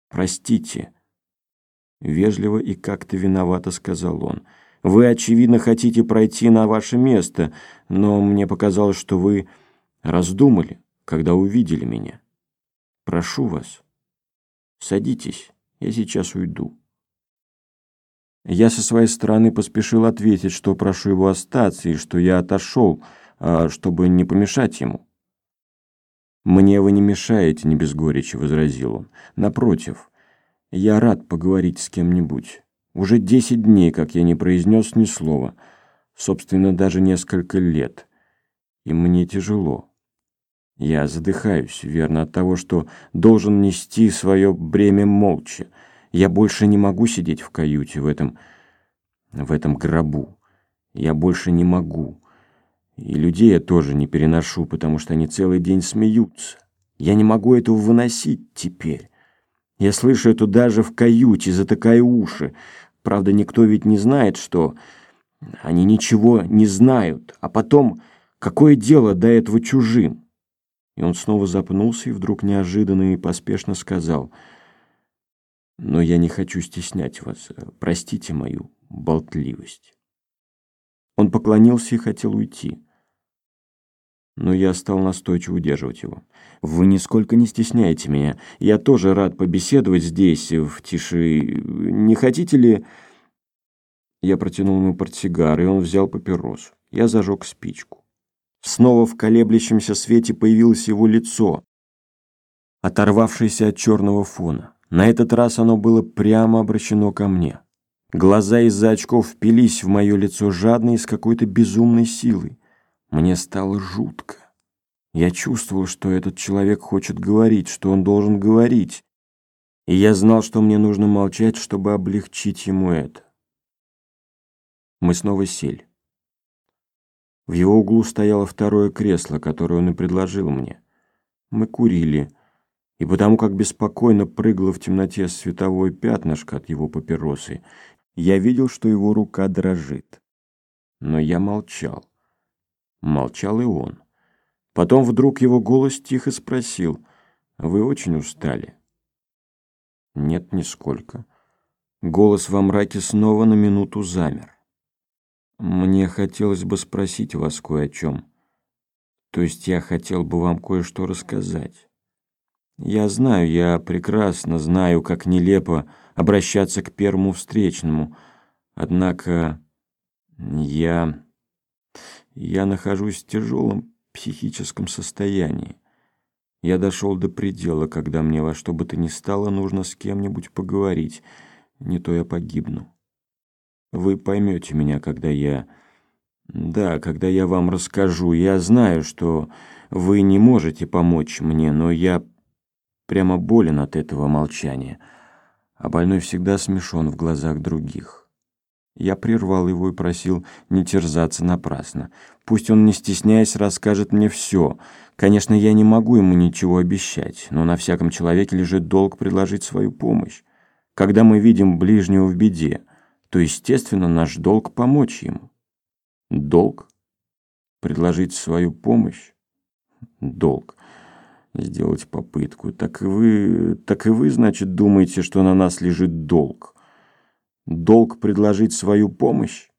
простите», — вежливо и как-то виновато сказал он. «Вы, очевидно, хотите пройти на ваше место, но мне показалось, что вы раздумали, когда увидели меня. Прошу вас, садитесь, я сейчас уйду». Я со своей стороны поспешил ответить, что прошу его остаться и что я отошел, чтобы не помешать ему. «Мне вы не мешаете», — не без горечи возразил он. «Напротив, я рад поговорить с кем-нибудь. Уже 10 дней, как я не произнес ни слова, собственно, даже несколько лет. И мне тяжело. Я задыхаюсь, верно, от того, что должен нести свое бремя молча. Я больше не могу сидеть в каюте в этом гробу. Я больше не могу. И людей я тоже не переношу, потому что они целый день смеются. Я не могу этого выносить теперь. Я слышу это даже в каюте, затыкаю уши. Правда, никто ведь не знает, что... Они ничего не знают. А потом, какое дело до этого чужим?» И он снова запнулся и вдруг неожиданно и поспешно сказал: «Но я не хочу стеснять вас. Простите мою болтливость». Он поклонился и хотел уйти. Но я стал настойчиво удерживать его. «Вы нисколько не стесняете меня. Я тоже рад побеседовать здесь, в тиши. Не хотите ли...» Я протянул ему портсигар, и он взял папиросу. Я зажег спичку. Снова в колеблющемся свете появилось его лицо, оторвавшееся от черного фона. На этот раз оно было прямо обращено ко мне. Глаза из-за очков впились в мое лицо жадно и с какой-то безумной силой. Мне стало жутко. Я чувствовал, что этот человек хочет говорить, что он должен говорить. И я знал, что мне нужно молчать, чтобы облегчить ему это. Мы снова сели. В его углу стояло второе кресло, которое он и предложил мне. Мы курили, и потому как беспокойно прыгало в темноте световое пятнышко от его папиросы, я видел, что его рука дрожит. Но я молчал. Молчал и он. Потом вдруг его голос тихо спросил: «Вы очень устали?» «Нет, нисколько». Голос во мраке снова на минуту замер. «Мне хотелось бы спросить вас кое о чем. То есть я хотел бы вам кое-что рассказать. Я знаю, я прекрасно знаю, как нелепо обращаться к первому встречному. Однако я нахожусь в тяжелом психическом состоянии. Я дошел до предела, когда мне во что бы то ни стало нужно с кем-нибудь поговорить, не то я погибну. Вы поймете меня, когда я вам расскажу. Я знаю, что вы не можете помочь мне, но я прямо болен от этого молчания, а больной всегда смешон в глазах других». Я прервал его и просил не терзаться напрасно. Пусть он, не стесняясь, расскажет мне все. Конечно, я не могу ему ничего обещать, но на всяком человеке лежит долг предложить свою помощь. Когда мы видим ближнего в беде, то, естественно, наш долг помочь ему. Долг? Предложить свою помощь? Долг. Сделать попытку. Так и вы, значит, думаете, что на нас лежит долг? Долг предложить свою помощь?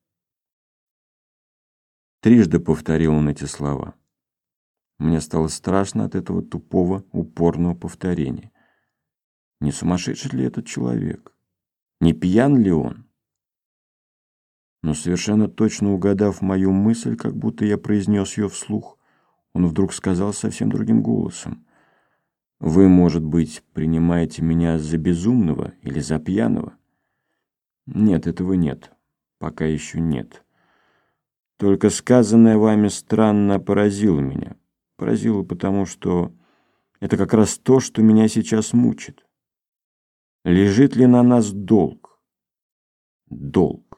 Трижды повторил он эти слова. Мне стало страшно от этого тупого, упорного повторения. Не сумасшедший ли этот человек? Не пьян ли он? Но совершенно точно угадав мою мысль, как будто я произнес ее вслух, он вдруг сказал совсем другим голосом: «Вы, может быть, принимаете меня за безумного или за пьяного? Нет, этого нет. Пока еще нет. Только сказанное вами странно поразило меня. Поразило потому, что это как раз то, что меня сейчас мучит. Лежит ли на нас долг? Долг.